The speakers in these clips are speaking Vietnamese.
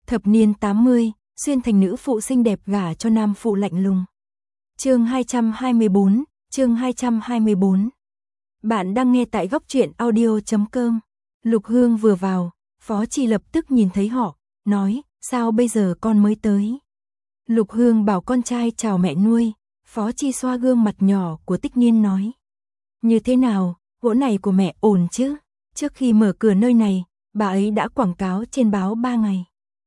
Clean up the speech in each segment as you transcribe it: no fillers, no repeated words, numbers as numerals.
Thập niên 80, xuyên thành nữ phụ xinh đẹp gả cho nam phụ lạnh lùng. Chương 224. Bạn đang nghe tại góc truyện audio.com. Lục Hương vừa vào, Phó Chi lập tức nhìn thấy họ, nói, sao bây giờ con mới tới? Lục Hương bảo con trai chào mẹ nuôi, Phó Chi xoa gương mặt nhỏ của Tích Niên nói. Như thế nào, gỗ này của mẹ ổn chứ? Trước khi mở cửa nơi này, bà ấy đã quảng cáo trên báo 3 ngày.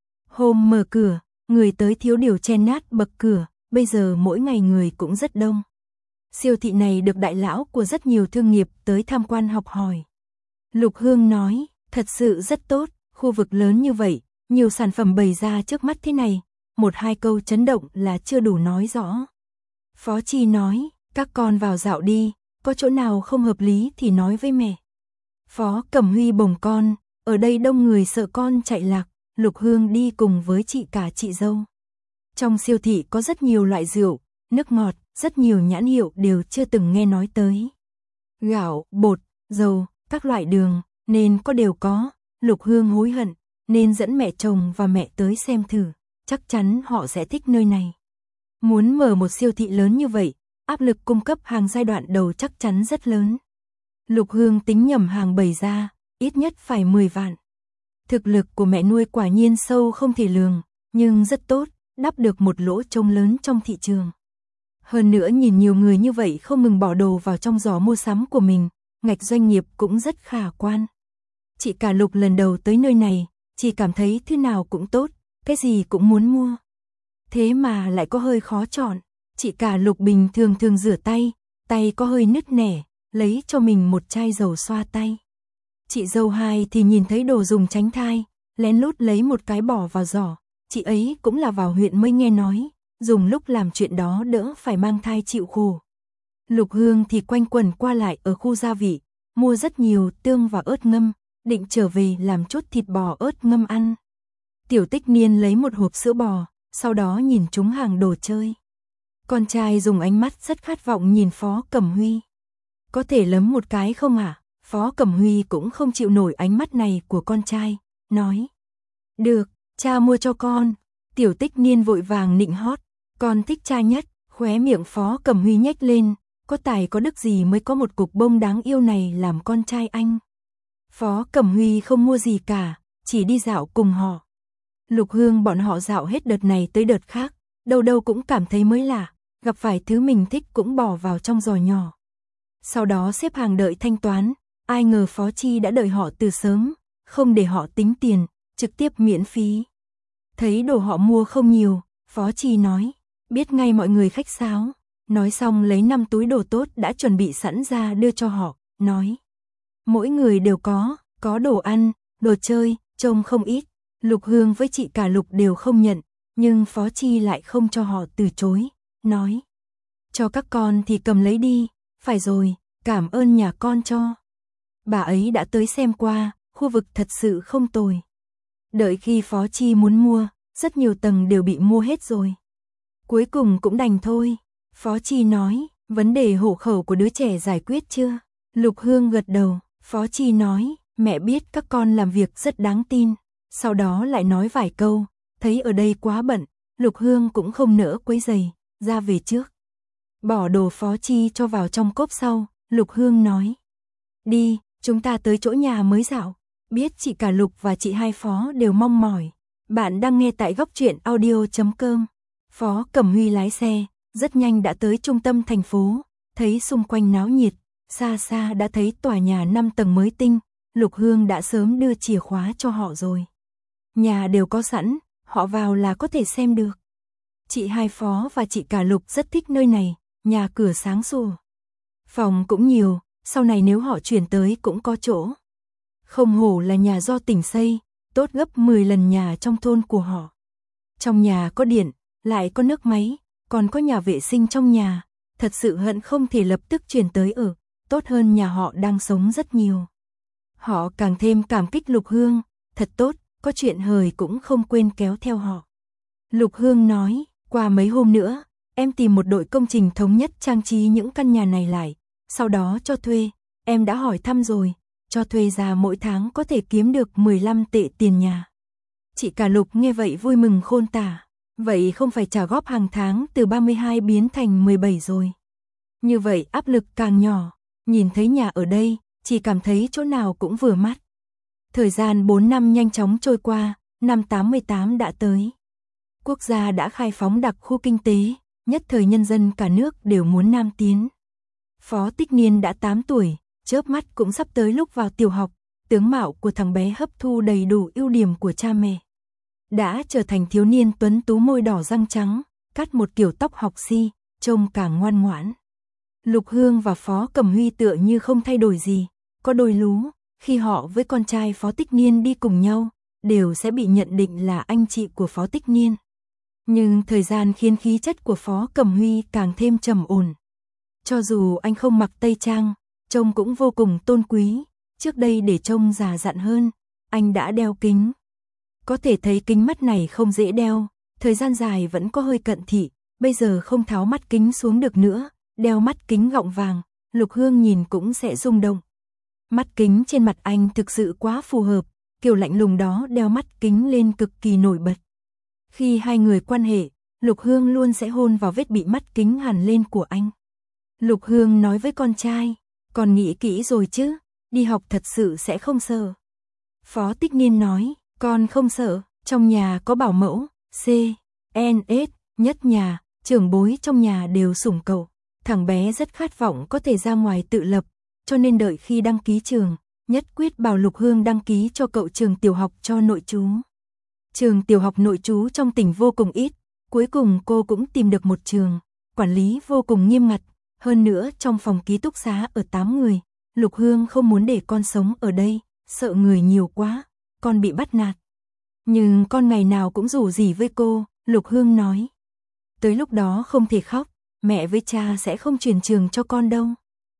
Hôm mở cửa, người tới thiếu điều chen nát bậc cửa, bây giờ mỗi ngày người cũng rất đông. Siêu thị này được đại lão của rất nhiều thương nghiệp tới tham quan học hỏi. Lục Hương nói, thật sự rất tốt, khu vực lớn như vậy, nhiều sản phẩm bày ra trước mắt thế này, một hai câu chấn động là chưa đủ nói rõ. Phó Chi nói, các con vào dạo đi, có chỗ nào không hợp lý thì nói với mẹ. Phó Cẩm Huy bồng con, ở đây đông người sợ con chạy lạc, Lục Hương đi cùng với chị cả chị dâu. Trong siêu thị có rất nhiều loại rượu, nước ngọt, rất nhiều nhãn hiệu đều chưa từng nghe nói tới. Gạo, bột, dầu, các loại đường, nên có đều có. Lục Hương hối hận, nên dẫn mẹ chồng và mẹ tới xem thử, chắc chắn họ sẽ thích nơi này. Muốn mở một siêu thị lớn như vậy, áp lực cung cấp hàng giai đoạn đầu chắc chắn rất lớn. Lục Hương tính nhầm hàng bày ra, ít nhất phải 10 vạn. Thực lực của mẹ nuôi quả nhiên sâu không thể lường, nhưng rất tốt, đắp được một lỗ trống lớn trong thị trường. Hơn nữa nhìn nhiều người như vậy không ngừng bỏ đồ vào trong giỏ mua sắm của mình, ngạch doanh nghiệp cũng rất khả quan. Chị cả Lục lần đầu tới nơi này, chỉ cảm thấy thứ nào cũng tốt, cái gì cũng muốn mua. Thế mà lại có hơi khó chọn, chị cả Lục bình thường thường rửa tay, tay có hơi nứt nẻ, lấy cho mình một chai dầu xoa tay. Chị dâu hai thì nhìn thấy đồ dùng tránh thai, lén lút lấy một cái bỏ vào giỏ, chị ấy cũng là vào huyện mới nghe nói, dùng lúc làm chuyện đó đỡ phải mang thai chịu khổ. Lục Hương thì quanh quẩn qua lại ở khu gia vị, mua rất nhiều tương và ớt ngâm, định trở về làm chút thịt bò ớt ngâm ăn. Tiểu Tích Niên lấy một hộp sữa bò, sau đó nhìn trúng hàng đồ chơi. Con trai dùng ánh mắt rất khát vọng nhìn Phó Cẩm Huy. Có thể lấm một cái không ạ? Phó Cẩm Huy cũng không chịu nổi ánh mắt này của con trai, nói. Được, cha mua cho con. Tiểu Tích Niên vội vàng nịnh hót, con thích cha nhất, khóe miệng Phó Cẩm Huy nhếch lên, có tài có đức gì mới có một cục bông đáng yêu này làm con trai anh. Phó Cẩm Huy không mua gì cả, chỉ đi dạo cùng họ. Lục Hương bọn họ dạo hết đợt này tới đợt khác, đâu đâu cũng cảm thấy mới lạ, gặp phải thứ mình thích cũng bỏ vào trong giỏ nhỏ. Sau đó xếp hàng đợi thanh toán, ai ngờ Phó Chi đã đợi họ từ sớm, không để họ tính tiền, trực tiếp miễn phí. Thấy đồ họ mua không nhiều, Phó Chi nói, biết ngay mọi người khách sáo. Nói xong lấy 5 túi đồ tốt đã chuẩn bị sẵn ra đưa cho họ, nói. Mỗi người đều có đồ ăn, đồ chơi, trông không ít. Lục Hương với chị cả Lục đều không nhận, nhưng Phó Chi lại không cho họ từ chối, nói. Cho các con thì cầm lấy đi, phải rồi, cảm ơn nhà con cho. Bà ấy đã tới xem qua, khu vực thật sự không tồi. Đợi khi Phó Chi muốn mua, rất nhiều tầng đều bị mua hết rồi. Cuối cùng cũng đành thôi. Phó Chi nói, vấn đề hộ khẩu của đứa trẻ giải quyết chưa? Lục Hương gật đầu, Phó Chi nói, mẹ biết các con làm việc rất đáng tin. Sau đó lại nói vài câu, thấy ở đây quá bận, Lục Hương cũng không nỡ quấy rầy, ra về trước. Bỏ đồ Phó Chi cho vào trong cốp sau, Lục Hương nói. Đi, chúng ta tới chỗ nhà mới dạo. Biết chị cả Lục và chị hai Phó đều mong mỏi. Bạn đang nghe tại góc truyện audio.com. Phó Cẩm Huy lái xe, rất nhanh đã tới trung tâm thành phố, thấy xung quanh náo nhiệt, xa xa đã thấy tòa nhà 5 tầng mới tinh, Lục Hương đã sớm đưa chìa khóa cho họ rồi. Nhà đều có sẵn, họ vào là có thể xem được. Chị hai Phó và chị cả Lục rất thích nơi này, nhà cửa sáng sủa. Phòng cũng nhiều, sau này nếu họ chuyển tới cũng có chỗ. Không hổ là nhà do tỉnh xây, tốt gấp 10 lần nhà trong thôn của họ. Trong nhà có điện, lại có nước máy, còn có nhà vệ sinh trong nhà, thật sự hận không thể lập tức chuyển tới ở, tốt hơn nhà họ đang sống rất nhiều. Họ càng thêm cảm kích Lục Hương, thật tốt, có chuyện hời cũng không quên kéo theo họ. Lục Hương nói, qua mấy hôm nữa, em tìm một đội công trình thống nhất trang trí những căn nhà này lại, sau đó cho thuê, em đã hỏi thăm rồi, cho thuê ra mỗi tháng có thể kiếm được 15 tệ tiền nhà. Chị cả Lục nghe vậy vui mừng khôn tả. Vậy không phải trả góp hàng tháng từ 32 biến thành 17 rồi. Như vậy áp lực càng nhỏ, nhìn thấy nhà ở đây, chỉ cảm thấy chỗ nào cũng vừa mắt. Thời gian 4 năm nhanh chóng trôi qua, năm 88 đã tới. Quốc gia đã khai phóng đặc khu kinh tế, nhất thời nhân dân cả nước đều muốn nam tiến. Phó Tích Niên đã 8 tuổi, chớp mắt cũng sắp tới lúc vào tiểu học, tướng mạo của thằng bé hấp thu đầy đủ ưu điểm của cha mẹ. Đã trở thành thiếu niên tuấn tú môi đỏ răng trắng, cắt một kiểu tóc học si, trông càng ngoan ngoãn. Lục Hương và Phó Cẩm Huy tựa như không thay đổi gì, có đôi lú, khi họ với con trai Phó Tích Niên đi cùng nhau, đều sẽ bị nhận định là anh chị của Phó Tích Niên. Nhưng thời gian khiến khí chất của Phó Cẩm Huy càng thêm trầm ổn. Cho dù anh không mặc tây trang, trông cũng vô cùng tôn quý, trước đây để trông già dặn hơn, anh đã đeo kính. Có thể thấy kính mắt này không dễ đeo, thời gian dài vẫn có hơi cận thị, bây giờ không tháo mắt kính xuống được nữa, đeo mắt kính gọng vàng, Lục Hương nhìn cũng sẽ rung động. Mắt kính trên mặt anh thực sự quá phù hợp, kiểu lạnh lùng đó đeo mắt kính lên cực kỳ nổi bật. Khi hai người quan hệ, Lục Hương luôn sẽ hôn vào vết bị mắt kính hằn lên của anh. Lục Hương nói với con trai, con nghĩ kỹ rồi chứ, đi học thật sự sẽ không sợ. Phó Tích Niên nói, con không sợ, trong nhà có bảo mẫu, CNS, nhất nhà, trưởng bối trong nhà đều sủng cậu. Thằng bé rất khát vọng có thể ra ngoài tự lập, cho nên đợi khi đăng ký trường, nhất quyết bảo Lục Hương đăng ký cho cậu trường tiểu học cho nội trú. Trường tiểu học nội trú trong tỉnh vô cùng ít, cuối cùng cô cũng tìm được một trường, quản lý vô cùng nghiêm ngặt, hơn nữa trong phòng ký túc xá ở 8 người, Lục Hương không muốn để con sống ở đây, sợ người nhiều quá, con bị bắt nạt. Nhưng con ngày nào cũng rủ rỉ với cô, Lục Hương nói. Tới lúc đó không thể khóc, mẹ với cha sẽ không chuyển trường cho con đâu.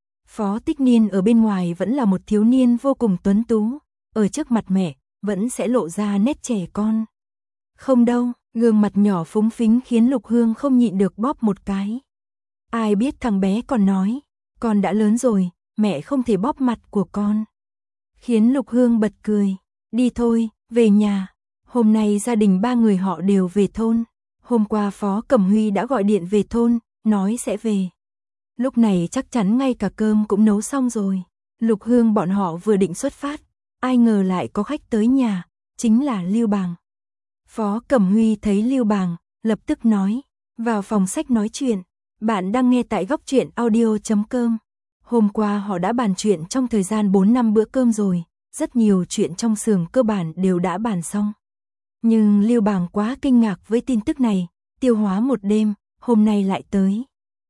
Phó Tích Niên ở bên ngoài vẫn là một thiếu niên vô cùng tuấn tú, ở trước mặt mẹ, vẫn sẽ lộ ra nét trẻ con. Không đâu, gương mặt nhỏ phúng phính khiến Lục Hương không nhịn được bóp một cái. Ai biết thằng bé còn nói, con đã lớn rồi, mẹ không thể bóp mặt của con. Khiến Lục Hương bật cười, đi thôi, về nhà. Hôm nay gia đình 3 người họ đều về thôn. Hôm qua Phó Cẩm Huy đã gọi điện về thôn, nói sẽ về. Lúc này chắc chắn ngay cả cơm cũng nấu xong rồi. Lục Hương bọn họ vừa định xuất phát, ai ngờ lại có khách tới nhà, chính là Lưu Bàng. Phó Cẩm Huy thấy Lưu Bàng, lập tức nói, vào phòng sách nói chuyện, bạn đang nghe tại Góc Truyện Audio.com. Hôm qua họ đã bàn chuyện trong thời gian 4 năm bữa cơm rồi, rất nhiều chuyện trong xưởng cơ bản đều đã bàn xong. Nhưng Lưu Bàng quá kinh ngạc với tin tức này, tiêu hóa một đêm, hôm nay lại tới.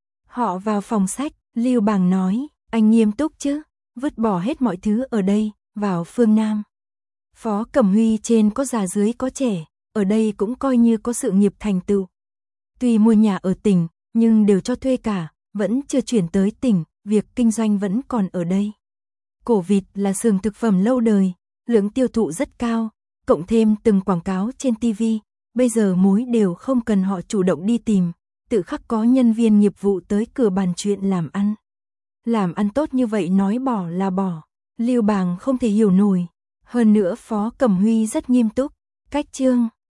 Họ vào phòng sách, Lưu Bàng nói, anh nghiêm túc chứ, vứt bỏ hết mọi thứ ở đây, vào phương Nam. Phó Cẩm Huy trên có già dưới có trẻ, ở đây cũng coi như có sự nghiệp thành tựu. Tuy mua nhà ở tỉnh, nhưng đều cho thuê cả, vẫn chưa chuyển tới tỉnh, việc kinh doanh vẫn còn ở đây. Cổ vịt là xưởng thực phẩm lâu đời, lượng tiêu thụ rất cao, cộng thêm từng quảng cáo trên TV, bây giờ mối đều không cần họ chủ động đi tìm, tự khắc có nhân viên nghiệp vụ tới cửa bàn chuyện làm ăn. Làm ăn tốt như vậy nói bỏ là bỏ, Lưu Bàng không thể hiểu nổi. Hơn nữa Phó Cẩm Huy rất nghiêm túc, cách chương